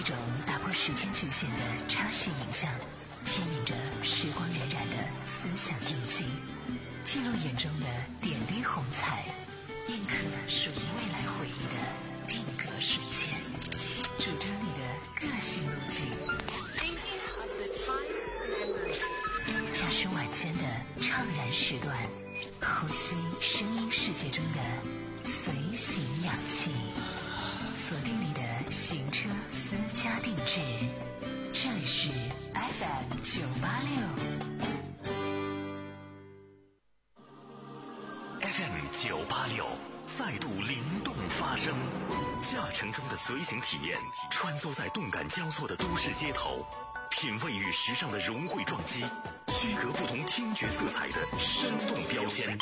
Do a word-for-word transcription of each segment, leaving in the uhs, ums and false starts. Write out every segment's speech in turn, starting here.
种打破时间局限的插叙影像，牵引着时光荏苒的思想印记，记录眼中的点滴红彩，印刻属于未来回忆的定格瞬间，主张你的个性路径。驾驶晚间的怅然时段，呼吸声音世界中的随行氧气，锁定你的行车私家定制，这里是 F M 九八六 F M 九八六再度灵动发声，驾乘中的随行体验，穿梭在动感交错的都市街头，品味与时尚的融汇撞击，区隔不同听觉色彩的生动标签，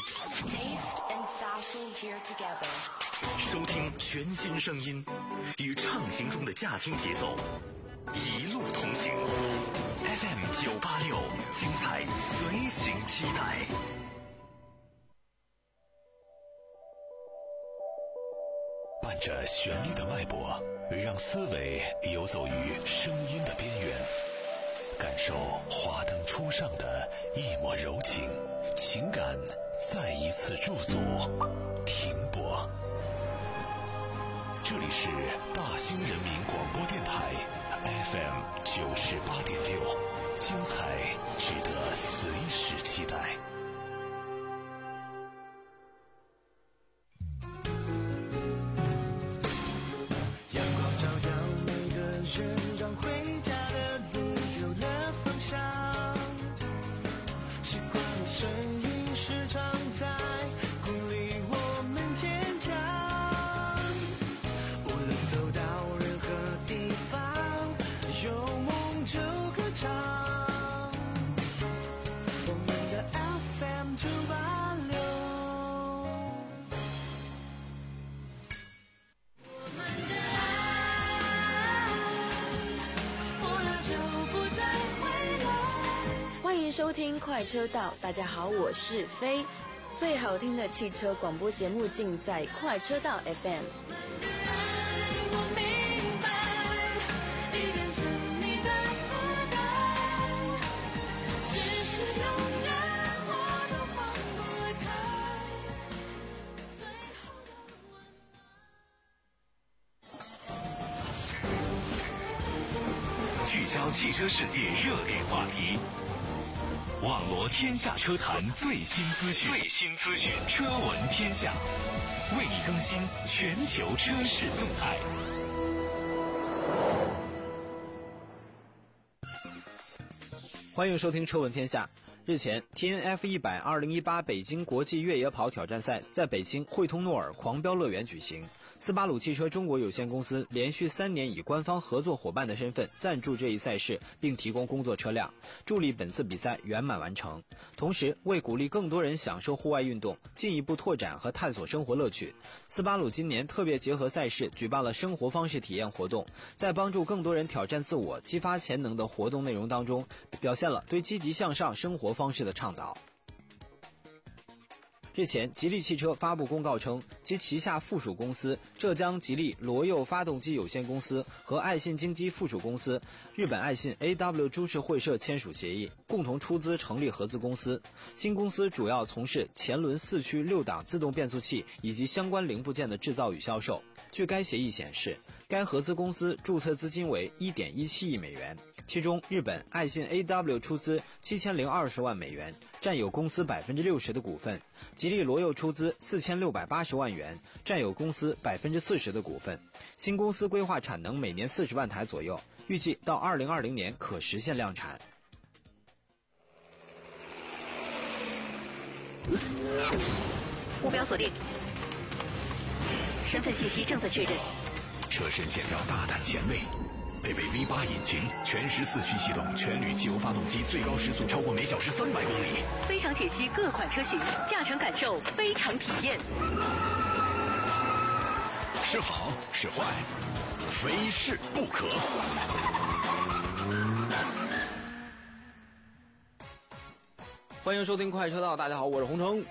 收听全新声音，与畅行中的驾听节奏一路同行。 F M 九八六，精彩随行期待。伴着旋律的脉搏，让思维游走于声音的边缘，感受华灯初上的一抹柔情，情感再一次驻足停泊。这里是大兴人民广播电台 F M 九十八点六，精彩值得随时期待。 让回家的路有了方向，习惯的声音时常在鼓励我们坚强，无论走到任何地方，有梦就歌唱，我们的 F M 九八六。 欢迎收听快车道，大家好，我是飞。最好听的汽车广播节目尽在快车道 F M。 聚焦汽车世界热点话题，网罗天下车坛最新资讯，最新资讯，车闻天下，为你更新全球车市动态。 欢迎收听车闻天下。日前 T N F 一百 二零一八北京国际越野跑挑战赛在北京惠通诺尔狂飙乐园举行。斯巴鲁汽车中国有限公司连续三年以官方合作伙伴的身份赞助这一赛事，并提供工作车辆，助力本次比赛圆满完成。同时，为鼓励更多人享受户外运动，进一步拓展和探索生活乐趣，斯巴鲁今年特别结合赛事举办了生活方式体验活动，在帮助更多人挑战自我、激发潜能的活动内容当中，表现了对积极向上生活方式的倡导。日前，吉利汽车发布公告称，其旗下附属公司浙江吉利罗佑发动机有限公司和爱信京基附属公司日本爱信 A W 株式会社签署协议，共同出资成立合资公司。新公司主要从事前轮四驱六档自动变速器以及相关零部件的制造与销售。据该协议显示，该合资公司注册资金为 一点一七亿美元，其中日本爱信 A W 出资七千零二十万美元，占有公司百分之六十的股份。吉利罗佑出资四千六百八十万元，占有公司百分之四十的股份。新公司规划产能每年四十万台左右，预计到二零二零年可实现量产。 目标锁定，身份信息正在确认。 车身线条大胆前卫，配备 V 八 引擎，全时四驱系统，全铝汽油发动机，最高时速超过每小时三百公里。 非常解析各款车型，驾乘感受非常体验。 是好是坏，非试不可。 欢迎收听快车道，大家好，我是洪城。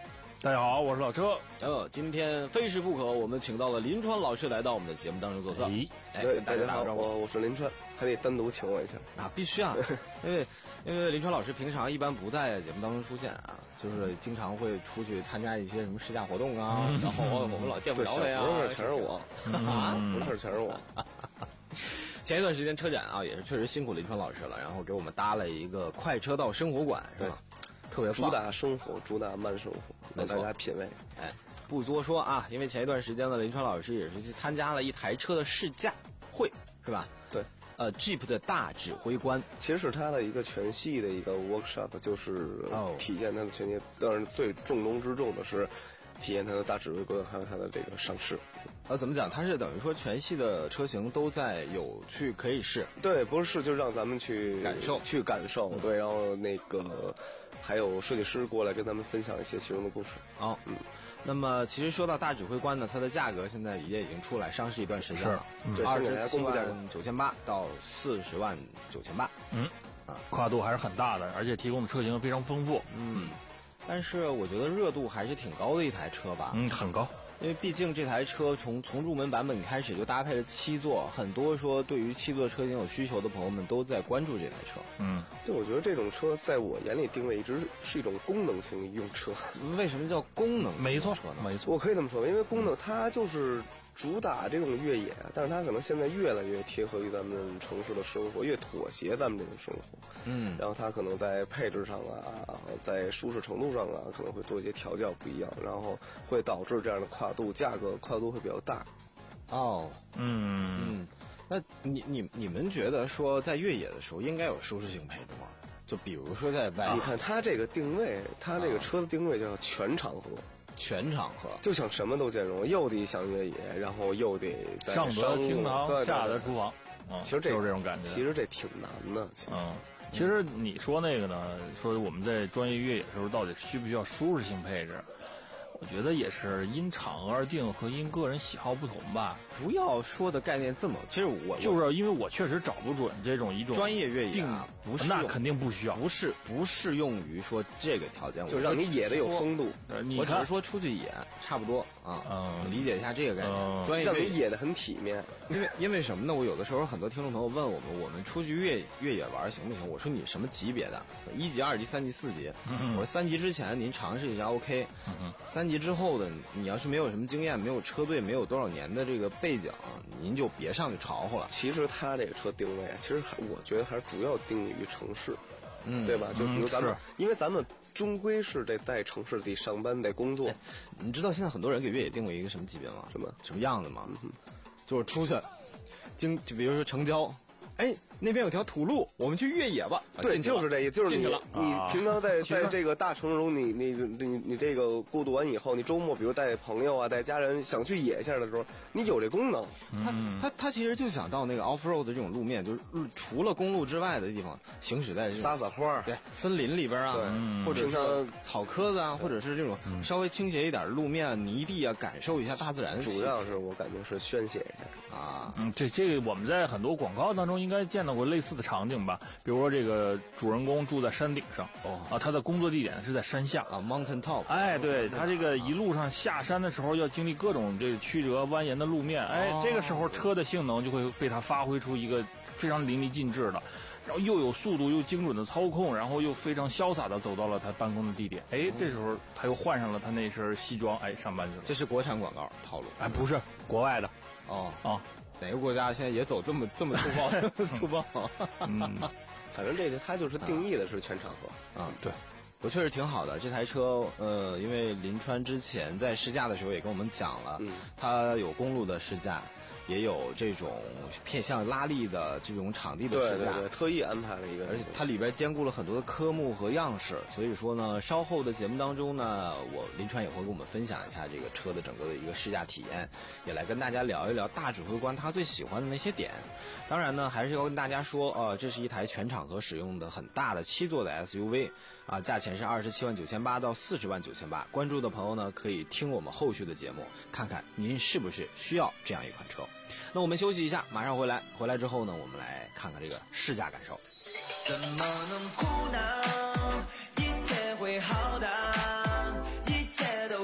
大家好，我是老车。 呃，今天非试不可，我们请到了林川老师来到我们的节目当中做客。 咦， 哎， 对， 跟大家好， 打个招呼。 我我是林川，还得单独请我一下。 啊，必须啊，因为因为林川老师平常一般不在节目当中出现啊，就是经常会出去参加一些什么试驾活动啊，然后我们老见不着他呀。 不是，全是我啊，不是，全是我。 前一段时间车展啊，也是确实辛苦林川老师了，然后给我们搭了一个快车道生活馆，是吧？特别主打生活，主打慢生活，让大家品味。 哎，不多说啊，因为前一段时间呢，林川老师也是去参加了一台车的试驾会，是吧？ 对， 呃 ，Jeep 的大指挥官， 其实是他的一个全系的一个 workshop， 就是体验他的全系。当然，最重中之重的是体验他的大指挥官，还有他的这个上市。 呃，怎么讲？它是等于说全系的车型都在有去可以试。 对，不是试，就是让咱们去感受， 去感受。嗯、对，然后那个还有设计师过来跟咱们分享一些其中的故事。 哦，嗯。那么其实说到大指挥官呢，它的价格现在也已经出来上市一段时间了，二十七万九千八到四十万九千八。 嗯，啊，跨度还是很大的，而且提供的车型非常丰富。 嗯，但是我觉得热度还是挺高的一台车吧。 嗯，很高。 因为毕竟这台车从从入门版本开始就搭配了七座，很多说对于七座车型有需求的朋友们都在关注这台车。 嗯， 对，我觉得这种车在我眼里定位一直是一种功能性用车。 为什么叫功能性没错车呢？ 没错， 我可以这么说，因为功能它就是主打这种越野，但是它可能现在越来越贴合于咱们城市的生活，越妥协咱们这种生活。 嗯， 然后它可能在配置上啊，在舒适程度上啊，可能会做一些调教不一样，然后会导致这样的跨度，价格跨度会比较大。 哦， 嗯嗯，那你你你们觉得说在越野的时候应该有舒适性配置吗？就比如说在外， 你看它这个定位，它这个车的定位叫全场合。 全场合就想什么都兼容，又得想越野，然后又得在上得厅堂， 对对对下得厨房。嗯， 其实这就是这种感觉。 其实这挺难的。其实嗯，其实你说那个呢，说我们在专业越野的时候，到底需不需要舒适性配置？我觉得也是因场合而定和因个人喜好不同吧。 不要说的概念这么，其实我就是因为我确实找不准这种一种专业越野啊，不是那肯定不需要， 不是不适用于说这个条件， 就让你野的有风度。 我只是说出去野差不多啊，嗯，理解一下这个概念。 嗯、 专业让你野的很体面， 因为因为什么呢？我有的时候很多听众朋友问我们，我们出去越越野玩行不行？我说你什么级别的？一级、二级、三级、四级。 嗯、 我说三级之前您尝试一下 OK， 嗯、 三级之后的你要是没有什么经验，没有车队，没有多少年的这个背景，您就别上去潮乎了。 其实它这个车定位啊，其实还我觉得还是主要定于城市， 嗯， 对吧？就比如咱们， 嗯、 因为咱们终归是得在城市里上班得工作。 你知道现在很多人给越野定位一个什么级别吗？ 什么什么样子吗？ 嗯、 就是出去，经就比如说城郊。哎，那边有条土路，我们去越野吧。 对，就是这意思，就是你你平常在在这个大城市中，你你你你这个过渡完以后，你周末比如带朋友啊、带家人想去野一下的时候，你有这功能。 他他他其实就想到那个 off road 的这种路面，就是除了公路之外的地方行驶在撒撒花， 对，森林里边啊， 对， 或者是草棵子啊，或者是这种稍微倾斜一点路面、泥地啊，感受一下大自然。 主要是我感觉是宣泄一下啊。 嗯，这这个我们在很多广告当中应该见到过类似的场景吧，比如说这个主人公住在山顶上， 哦啊，他的工作地点是在山下啊 ，mountain top。 哎，对他这个一路上下山的时候要经历各种这个曲折蜿蜒的路面，哎， 哦、 这个时候车的性能就会被他发挥出一个非常淋漓尽致的，然后又有速度又精准的操控，然后又非常潇洒的走到了他办公的地点。哎，这时候他又换上了他那身西装，哎，上班去了。 这是国产广告套路， 哎，不是国外的。 哦啊。 哪个国家现在也走这么这么粗暴粗暴？ 嗯， 反正这个它就是定义的是全场合啊。对，我确实挺好的这台车。呃，因为林川之前在试驾的时候也跟我们讲了， 嗯， 它有公路的试驾，也有这种偏向拉力的这种场地的试驾， 对对对，特意安排了一个， 而且它里边兼顾了很多的科目和样式，所以说呢，稍后的节目当中呢，我林川也会跟我们分享一下这个车的整个的一个试驾体验，也来跟大家聊一聊大指挥官他最喜欢的那些点。当然呢，还是要跟大家说，呃，这是一台全场合使用的很大的七座的 S U V， 啊，价钱是二十七万九千八到四十万九千八。关注的朋友呢，可以听我们后续的节目，看看您是不是需要这样一款车。那我们休息一下，马上回来。回来之后呢，我们来看看这个试驾感受。 怎么能苦恼？一切会好的，一切都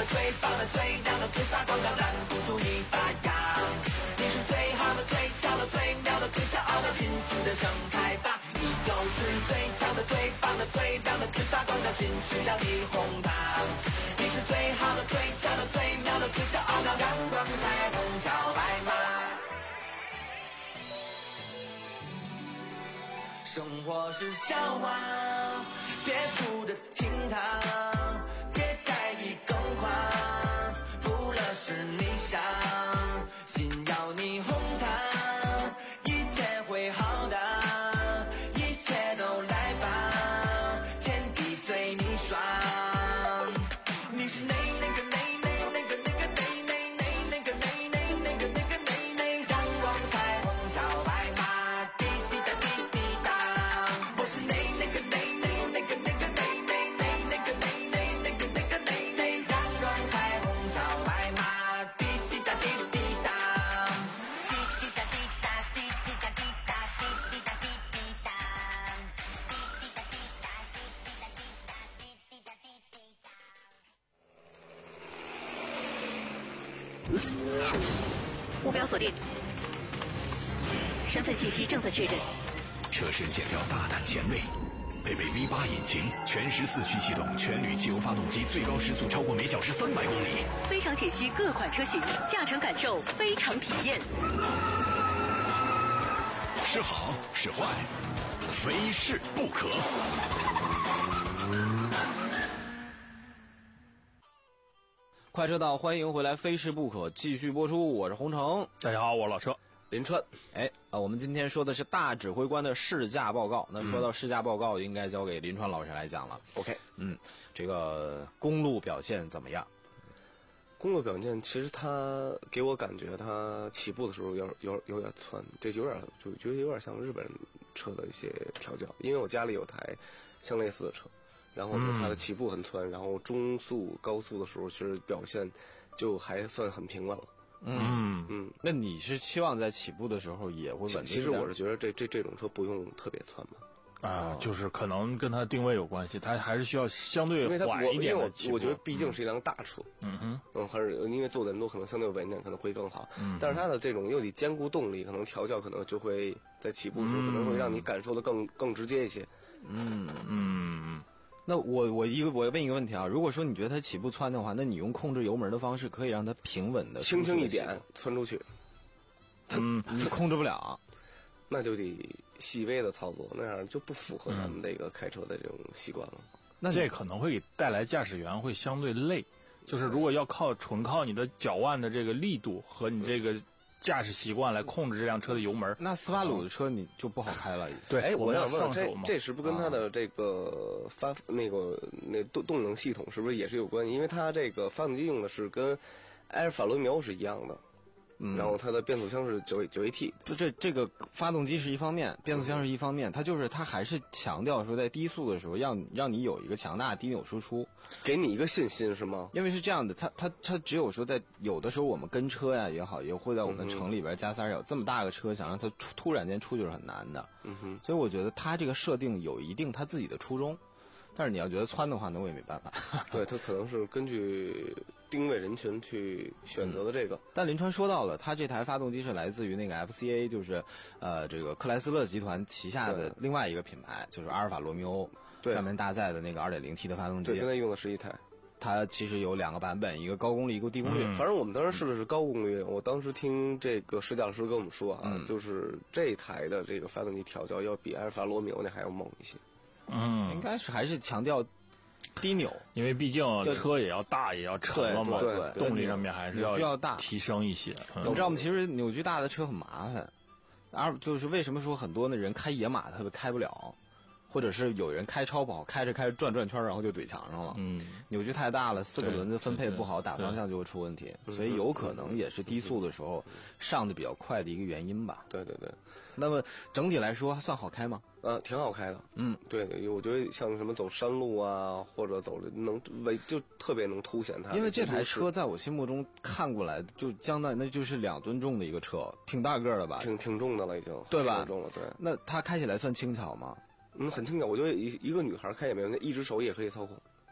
的最棒的最亮的最发光的，拦不住你发芽。你是最好的最俏的最妙的最骄傲的，尽情的盛开吧。你就是最强的最棒的最亮的最发光的，心需要你哄它。你是最好的最俏的最妙的最骄傲的，阳光彩虹小白马。生活是笑话，别哭着听它，别在意更夸，服了是你傻，心要你哄它，一切会好的，一切都来吧，天地随你耍。你是那那个那那那个那个那那那那个那那那个那个那那阳光彩虹小白马，滴滴答滴滴答。我是那那个那那那个那个那那那那个那那那个那个那那阳光彩虹小白马，滴滴答滴滴答，滴滴答滴答滴滴答滴答滴滴答滴滴答，滴滴答滴答滴滴答滴滴答。 目标锁定，身份信息正在确认。 车身线条大胆前卫，配备 V 八引擎，全时四驱系统，全铝汽油发动机，最高时速超过每小时三百公里。 非常解析各款车型，驾乘感受非常体验。 是好是坏，非试不可。 快车道，欢迎回来，非试不可继续播出，我是洪城。 大家好，我是老车。 林川， 哎啊，我们今天说的是大指挥官的试驾报告。那说到试驾报告，应该交给林川老师来讲了。 OK， 嗯，这个公路表现怎么样？ 公路表现其实它给我感觉，它起步的时候有有有点窜，这有点就觉得有点像日本车的一些调教。因为我家里有台相类似的车，然后呢，它的起步很窜，然后中速、高速的时候，其实表现就还算很平稳了。 嗯嗯， 那你是期望在起步的时候也会稳定？ 其实我是觉得这这这种车不用特别窜嘛。 啊，就是可能跟它定位有关系，它还是需要相对因为它缓一点的起步。 我我觉得毕竟是一辆大车， 嗯哼， 嗯，还是因为坐的人多，可能相对稳点可能会更好。嗯，但是它的这种又得兼顾动力，可能调教可能就会在起步时候可能会让你感受的更更直接一些。 嗯嗯。 那我我一个我问一个问题啊，如果说你觉得它起步窜的话，那你用控制油门的方式可以让它平稳的轻轻一点窜出去， 嗯，你控制不了， 那就得细微的操作，那样就不符合咱们这个开车的这种习惯了。 那这可能会给带来驾驶员会相对累，就是如果要靠纯靠你的脚腕的这个力度和你这个驾驶习惯来控制这辆车的油门， 那斯巴鲁的车你就不好开了。 对， 哎，我想问， 这这是不是跟它的这个发那个那动动能系统是不是也是有关系？因为它这个发动机用的是跟埃尔法罗密欧是一样的。嗯，然后它的变速箱是九九 A T， 就这这个发动机是一方面，变速箱是一方面，它就是它还是强调说在低速的时候让让你有一个强大的低扭输出， 给你一个信心是吗？ 因为是这样的，它它它只有说在有的时候我们跟车呀也好，也会在我们城里边加塞有这么大个车，想让它突突然间出就是很难的。 嗯哼， 所以我觉得它这个设定有一定它自己的初衷。但是你要觉得窜的话，那我也没办法。 对，它可能是根据定位人群去选择的这个。 嗯、但林川说到了，他这台发动机是来自于那个 F C A， 就是呃这个克莱斯勒集团旗下的另外一个品牌，就是阿尔法罗密欧上面搭载的那个 二点零 T 的发动机。 对，跟它用的是一台。 它其实有两个版本，一个高功率，一个低功率。 嗯、反正我们当时试的是高功率。我当时听这个试驾老师跟我们说啊，嗯、就是这台的这个发动机调教要比阿尔法罗密欧那还要猛一些。 嗯， 应该是还是强调低扭， 因为毕竟车也要大，也要沉了嘛， 对对动力上面还是要要大提升一些。 嗯、你知道吗？其实扭矩大的车很麻烦，而就是为什么说很多的人开野马他开不了，或者是有人开超跑，开着开着转转圈，然后就怼墙上了。 嗯， 扭矩太大了，四个轮子分配不好，打方向就会出问题，所以有可能也是低速的时候上的比较快的一个原因吧。 对对对。 那么整体来说算好开吗？ 呃，挺好开的。 嗯， 对对，我觉得像什么走山路啊，或者走能为就特别能凸显它。 因为这台车在我心目中看过来就将来那就是两吨重的一个车，挺大个的吧？ 挺挺重的了，已经。 对吧？ 重了，对。 那它开起来算轻巧吗？ 嗯，很轻巧。我觉得一一个女孩开也没问题，一只手也可以操控。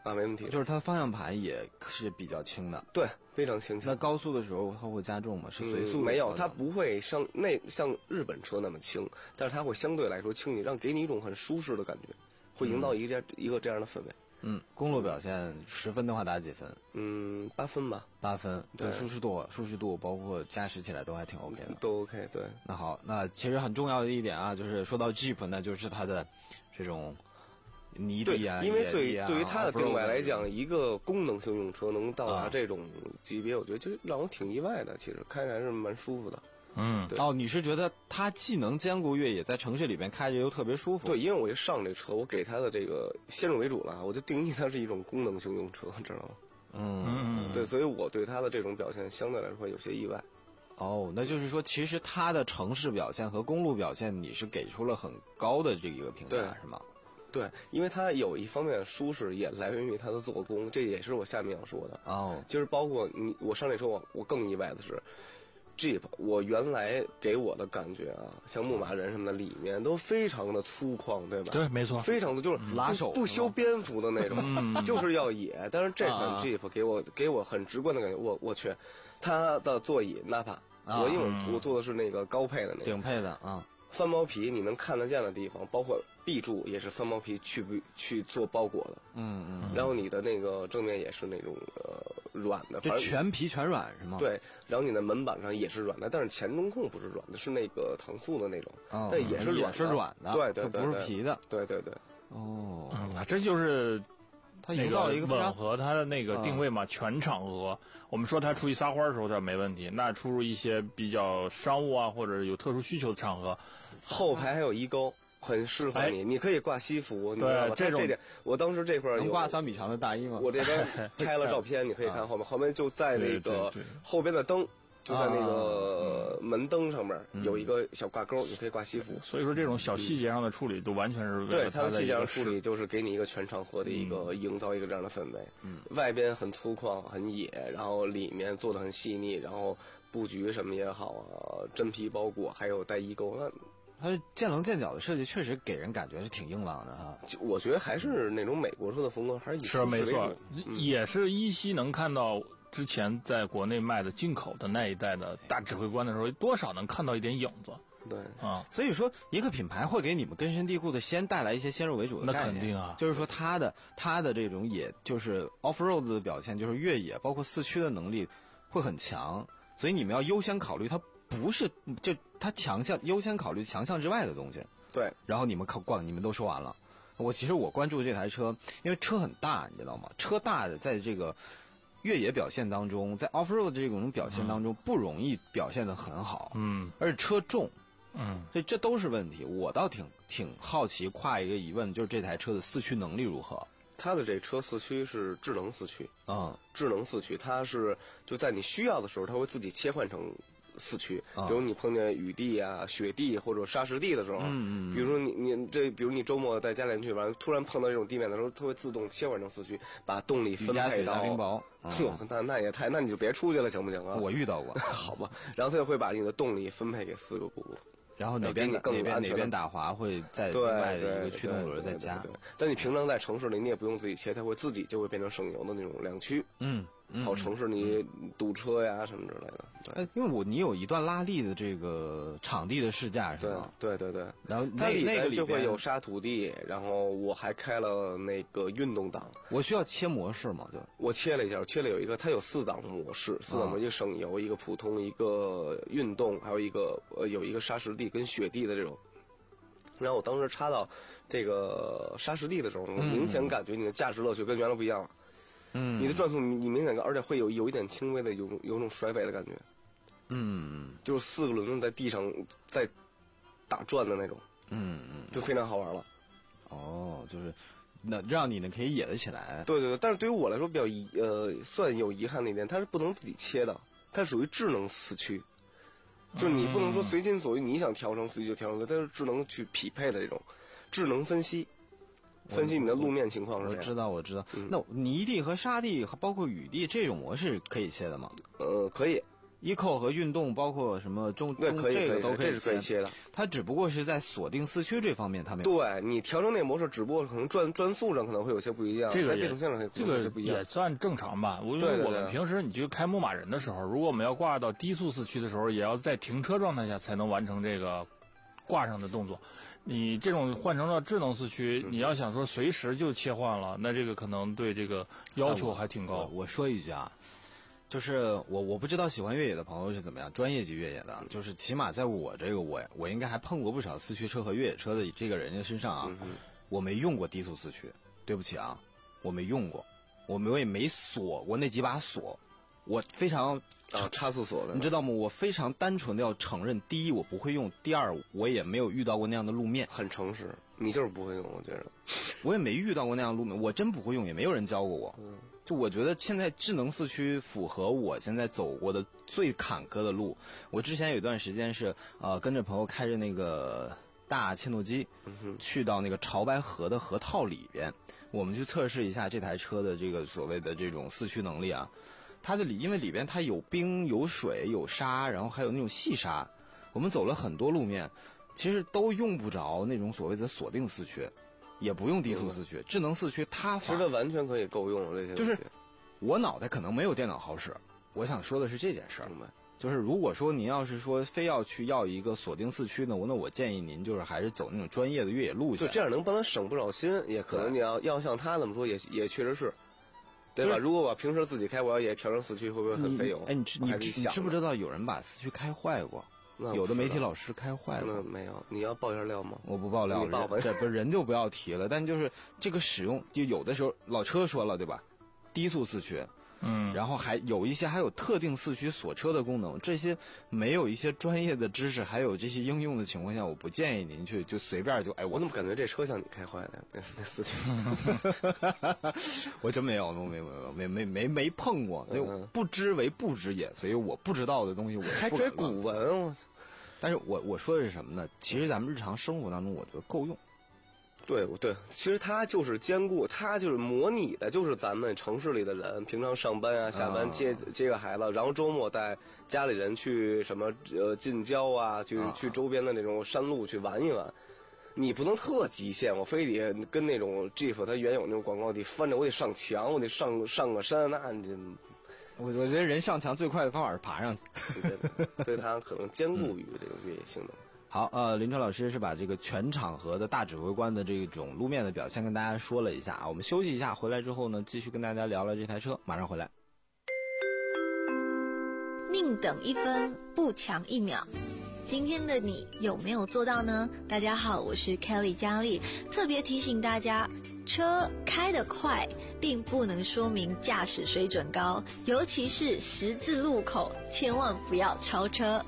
啊，没问题。 就是它方向盘也是比较轻的， 对，非常轻巧。 那高速的时候它会加重吗？是随速、 嗯？没有，它不会像那像日本车那么轻，但是它会相对来说轻，你让给你一种很舒适的感觉，会营造一个这样、嗯、一个这样的氛围。 嗯，公路表现十分的话打几分？ 嗯，八分吧。 八分， 对， 舒适度、舒适度，包括驾驶起来都还挺 OK 的。 都 OK， 对。 那好，那其实很重要的一点啊，就是说到 Jeep 呢，就是它的这种泥地啊， 对，因为对啊对于它的定位来讲，一个功能性用车能到达这种级别，我觉得就让我挺意外的。其实开着还是蛮舒服的。 嗯， 哦，你是觉得它既能兼顾越野，在城市里边开着又特别舒服？ 对，因为我一上这车，我给它的这个先入为主了，我就定义它是一种功能性用车，知道吗？ 嗯， 对，所以我对它的这种表现相对来说有些意外。 哦，那就是说，其实它的城市表现和公路表现，你是给出了很高的这一个评价，是吗？ 对，因为它有一方面的舒适也来源于它的做工，这也是我下面要说的。 哦， 就是包括你，我上这车我我更意外的是。Jeep， 我原来给我的感觉啊，像牧马人什么的，里面都非常的粗犷，对吧？ 对，没错， 非常的就是拉手， 不修边幅的那种，嗯、就是要野。但是这款 Jeep 给我给我很直观的感觉，我我去，它的座椅纳帕， 啊、 我因为我坐的是那个高配的那个顶配的啊， 翻毛皮你能看得见的地方，包括壁柱也是翻毛皮去去做包裹的， 嗯嗯， 然后你的那个正面也是那种呃软的， 就全皮全软是吗？ 对，然后你的门板上也是软的，但是前中控不是软的，是那个搪塑的那种， 哦、 但也是软的，是软的， 对对对， 不是皮的， 对对对。 哦， 嗯，这就是它营造了一个吻合它的那个定位嘛，全场合。我们说它出去撒欢的时候它没问题，那出入一些比较商务啊或者有特殊需求的场合， 后排还有衣钩。很适合你，你可以挂西服，你知道吗？ 这这点，我当时这块能挂三米长的大衣吗？ 我这边拍了照片，你可以看后面，后面就在那个后边的灯，就在那个门灯上面有一个小挂钩，你可以挂西服。 所以说，这种小细节上的处理都完全是为了对它的细节上处理，就是给你一个全场合的一个营造一个这样的氛围。嗯，外边很粗犷、很野，然后里面做的很细腻，然后布局什么也好啊，真皮包裹，还有带衣钩那。 它见棱见角的设计确实给人感觉是挺硬朗的哈， 就我觉得还是那种美国车的风格，还是以是没错， 嗯、 也是依稀能看到之前在国内卖的进口的那一代的大指挥官的时候，多少能看到一点影子。 对啊， 所以说一个品牌会给你们根深蒂固的先带来一些先入为主的概念， 那肯定啊， 就是说它的它的这种也就是 off road 的表现，就是越野包括四驱的能力会很强，所以你们要优先考虑它。不是，就它强项优先考虑强项之外的东西。 对， 然后你们考逛，你们都说完了。我其实我关注这台车，因为车很大，你知道吗？车大的在这个越野表现当中，在 off road 这种表现当中、嗯、不容易表现得很好。 嗯， 而且车重， 嗯， 所以这都是问题。我倒挺挺好奇，跨一个疑问，就是这台车的四驱能力如何？ 它的这车四驱是智能四驱， 嗯， 智能四驱，它是就在你需要的时候，它会自己切换成。四驱，比如你碰见雨地啊、雪地或者沙石地的时候， 嗯嗯， 比如说你你这，比如你周末带家人去玩，突然碰到这种地面的时候，它会自动切换成四驱，把动力分配到。 冰雹， 哇，那那也太，那你就别出去了，行不行啊？ 我遇到过， 好吧，然后它就会把你的动力分配给四个轱辘。 然后哪边哪边哪边打滑会在另外的一个驱动轮再加。 但你平常在城市里，你也不用自己切，它会自己就会变成省油的那种两驱。 嗯。 跑城市你堵车呀什么之类的， 对，因为我你有一段拉力的这个场地的试驾是吧？ 对对对对。 然后它里面就会会有沙土地，然后我还开了那个运动档。 我需要切模式吗？就我切了一下，我切了有一个，它有四档模式，四档模式，一个省油，一个普通，一个运动，还有一个呃有一个沙石地跟雪地的这种。然后我当时插到这个沙石地的时候，我明显感觉你的驾驶乐趣跟原来不一样了。 嗯， 你的转速你你明显感，而且会有有一点轻微的有有种甩尾的感觉， 嗯， 就是四个轮子在地上在打转的那种， 嗯嗯， 就非常好玩了。 哦，就是那让你呢可以野得起来。 对对对，但是对于我来说比较遗呃算有遗憾的一点，它是不能自己切的，它属于智能四驱，就是你不能说随心所欲，你想调成四驱就调成，它是智能去匹配的这种智能分析。分析你的路面情况是我知道，我知道。嗯、那泥地和沙地，包括雨地这种模式可以切的吗？ 呃，可以， ，eco 和运动包括什么中对，可以， 这个都可以，这是可以切切的。 它只不过是在锁定四驱这方面，它没有。 对你调整那个模式，只不过可能转转速上可能会有些不一样， 这个也在变速线上可这个能有些不一样。 也算正常吧。我因对对对为我们平时你去开牧马人的时候，如果我们要挂到低速四驱的时候，也要在停车状态下才能完成这个挂上的动作。你这种换成了智能四驱，你要想说随时就切换了，那这个可能对这个要求还挺高。 我我说一句啊，就是我我不知道喜欢越野的朋友是怎么样，专业级越野的，就是起码在我这个我我应该还碰过不少四驱车和越野车的这个人家身上啊，我没用过低速四驱，对不起啊，我没用过，我没我也没锁过那几把锁，我非常。 啊，差速锁的， 你知道吗？我非常单纯的要承认，第一我不会用，第二我也没有遇到过那样的路面， 很诚实，你就是不会用，我觉得， 我也没遇到过那样的路面，我真不会用，也没有人教过我。嗯，就我觉得现在智能四驱符合我现在走过的最坎坷的路。我之前有一段时间是呃跟着朋友开着那个大切诺基，嗯、去到那个潮白河的河套里边，我们去测试一下这台车的这个所谓的这种四驱能力啊。它的里，因为里边它有冰、有水、有沙，然后还有那种细沙，我们走了很多路面，其实都用不着那种所谓的锁定四驱，也不用低速四驱，嗯、智能四驱它其实完全可以够用这些。 就是我脑袋可能没有电脑好使，我想说的是这件事儿。就是如果说您要是说非要去要一个锁定四驱呢，我那我建议您就是还是走那种专业的越野路线， 就这样能帮他省不少心，也可能你要要像他那么说，也也确实是。对吧？如果我平时自己开，我要也调成四驱，会不会很费用？ 哎，你知你你知不知道有人把四驱开坏过？有的媒体老师开坏了。 那没有，你要爆一下料吗？ 我不爆料， 你爆吧。 这不是人就不要提了。但就是这个使用，就有的时候老车说了，对吧？低速四驱。 嗯， 然后还有一些还有特定四驱锁车的功能，这些没有一些专业的知识，还有这些应用的情况下，我不建议您去就随便就哎， 我怎么感觉这车像你开坏的那那四驱？ 我真没有，我没没没没没没碰过，所以不知为不知也，所以我不知道的东西我还追古文，我但是我我说的是什么呢？其实咱们日常生活当中，我觉得够用。 对对，其实它就是兼顾，它就是模拟的，就是咱们城市里的人，平常上班啊、下班接、啊、接个孩子，然后周末带家里人去什么呃近郊啊，去、啊、去周边的那种山路去玩一玩。你不能特极限，我非得跟那种 Jeep 它原有那种广告，得翻着我得上墙，我得上上个山，那你我我觉得人上墙最快的方法是爬上去， 对对对，所以它可能兼顾于这个越野性能。 好，呃，林川老师是把这个全场合的大指挥官的这种路面的表现跟大家说了一下啊。我们休息一下，回来之后呢，继续跟大家聊聊这台车，马上回来。 宁等一分，不抢一秒。今天的你有没有做到呢？大家好，我是 Kelly 佳丽，特别提醒大家，车开得快并不能说明驾驶水准高，尤其是十字路口，千万不要超车。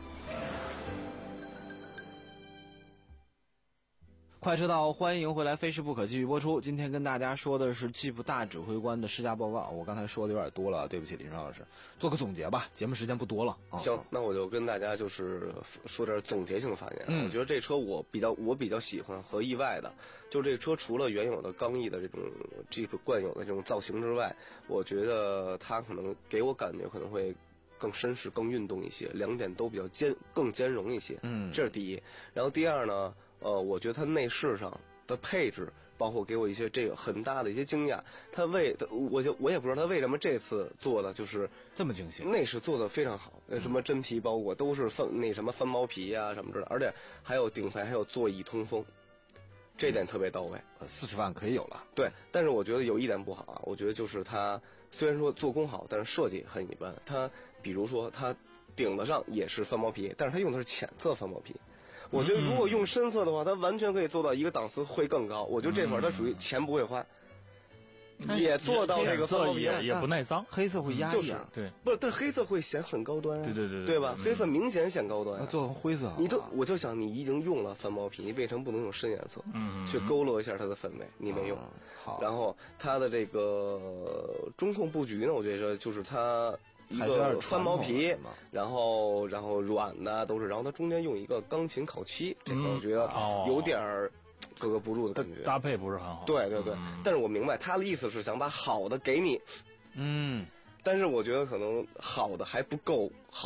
快车道，欢迎回来，非试不可继续播出。今天跟大家说的是 Jeep 大指挥官的试驾报告。我刚才说的有点多了，对不起林超老师，做个总结吧，节目时间不多了。啊、 行，那我就跟大家就是说点总结性发言。 嗯， 我觉得这车我比较我比较喜欢和意外的，就这车除了原有的刚毅的这种 Jeep 惯有的这种造型之外，我觉得它可能给我感觉可能会更绅士、更运动一些，两点都比较兼更兼容一些。 嗯， 这是第一。然后第二呢？呃，我觉得它内饰上的配置，包括给我一些这个很大的一些惊讶。它为，我就我也不知道它为什么这次做的就是这么精细， 内饰做的非常好，呃，什么真皮包裹都是翻那什么翻毛皮啊什么之类的，而且还有顶配还有座椅通风，这点特别到位。 呃，四十万可以有了。 对，但是我觉得有一点不好啊，我觉得就是它虽然说做工好，但是设计很一般。它比如说它顶子上也是翻毛皮，但是它用的是浅色翻毛皮。我觉得如果用深色的话，它完全可以做到一个档次会更高。我觉得这会儿它属于钱不会花，嗯、也做到这个翻毛皮也也不耐脏， 黑色会压抑、啊， 就是对， 不是，但是黑色会显很高端、啊， 对对对对吧？ 嗯、 黑色明显显高端、啊， 那做成灰色好， 你都我就想你已经用了翻毛皮，你为什么不能用深颜色？ 嗯， 去勾勒一下它的氛围，你没用。 嗯、好， 然后它的这个中控布局呢，我觉得就是它。一个翻毛皮，然后然后软的都是，然后它中间用一个钢琴烤漆，这个我觉得有点儿格格不入的感觉， 搭配不是很好。 对对对， 嗯、 但是我明白他的意思是想把好的给你， 嗯， 但是我觉得可能好的还不够好，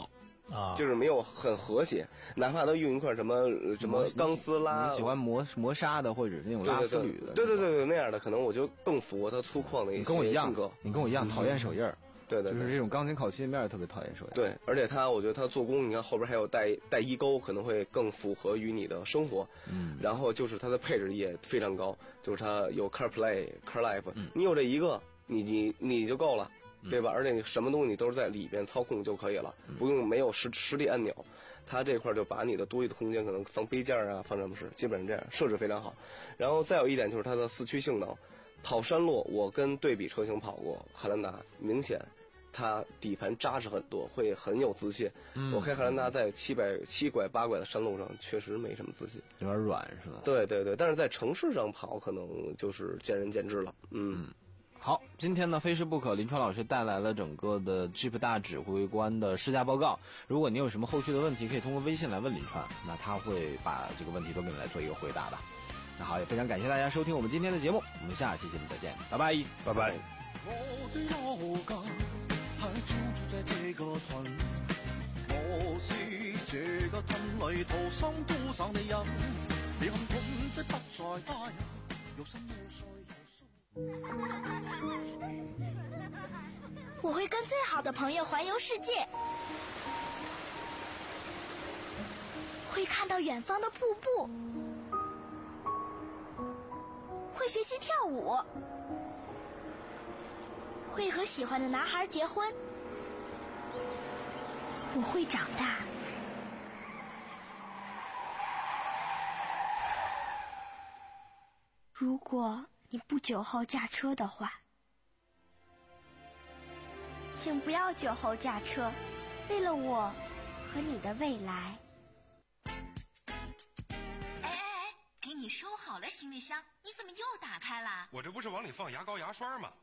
啊， 就是没有很和谐，哪怕他用一块什么什么钢丝拉， 你喜欢磨磨砂的或者是那种拉丝铝的， 对对对对那样的，可能我就更符合他粗犷的一些跟我一样性格。 你跟我一样讨厌手印儿。 对对， 就是这种钢琴烤漆面特别讨厌手印。 对，而且它，我觉得它做工，你看后边还有带带衣钩，可能会更符合于你的生活。 嗯， 然后就是它的配置也非常高，就是它有 CarPlay、CarLife，、 嗯、 你有这一个，你你你就够了，对吧？而且你什么东西你都是在里边操控就可以了， 嗯、 不用没有实实体按钮。它这块就把你的多余的空间可能放杯架啊，放什么事，基本上这样设置非常好。然后再有一点就是它的四驱性能，跑山路我跟对比车型跑过，汉兰达明显。它底盘扎实很多，会很有自信。嗯、我开汉兰达在七百七拐八拐的山路上，确实没什么自信， 有点软是吧？ 对对对，但是在城市上跑，可能就是见仁见智了。嗯， 嗯好，今天呢，非试不可，林川老师带来了整个的 Jeep 大指挥官的试驾报告。如果你有什么后续的问题，可以通过微信来问林川，那他会把这个问题都给你来做一个回答的。那好，也非常感谢大家收听我们今天的节目，我们下期节目再见，拜拜， 拜拜。 住住在这个屯，我是这个屯里土生土长的人，你看痛即不再大呀，有心有碎有碎。 我会跟最好的朋友环游世界，会看到远方的瀑布，会学习跳舞，会和喜欢的男孩结婚。我会长大。如果你不酒后驾车的话，请不要酒后驾车，为了我和你的未来。 哎哎哎，给你收好了行李箱，你怎么又打开了？ 我这不是往里放牙膏牙刷吗？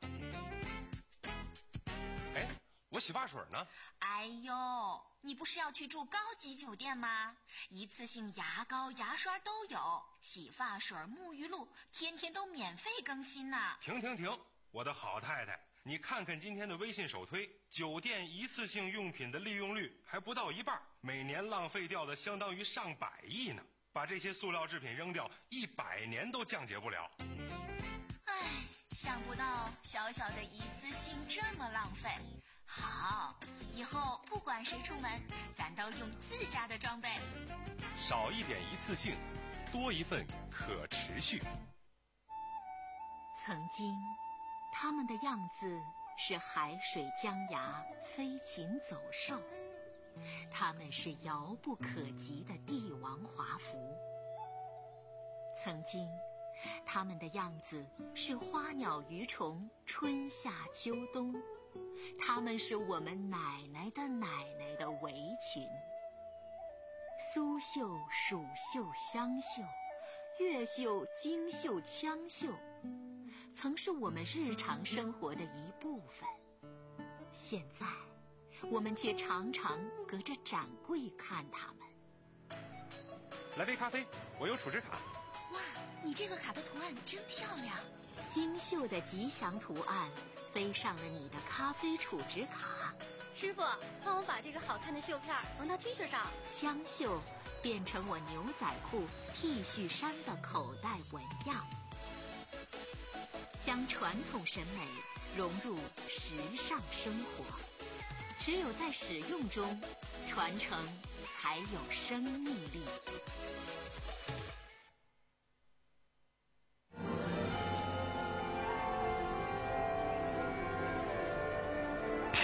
哎，我洗发水呢？ 哎呦，你不是要去住高级酒店吗？一次性牙膏牙刷都有，洗发水沐浴露天天都免费更新呢。 停停停，我的好太太，你看看今天的微信首推，酒店一次性用品的利用率还不到一半，每年浪费掉的相当于上百亿呢。把这些塑料制品扔掉，一百年都降解不了。 唉，想不到小小的一次性这么浪费。好，以后不管谁出门，咱都用自家的装备。 少一点一次性，多一份可持续。 曾经，他们的样子是海水江崖，飞禽走兽。他们是遥不可及的帝王华服。曾经，他们的样子是花鸟鱼虫，春夏秋冬。他们是我们奶奶的奶奶的围裙。苏绣、蜀绣、湘绣，越绣、金绣、枪绣，曾是我们日常生活的一部分。现在，我们却常常隔着展柜看他们。 来杯咖啡，我有储值卡。 哇，你这个卡的图案真漂亮，精绣的吉祥图案飞上了你的咖啡储值卡。 师傅，帮我把这个好看的绣片缝到 T 恤上。 枪绣变成我牛仔裤、T 恤衫的口袋纹样，将传统审美融入时尚生活。只有在使用中，传承才有生命力。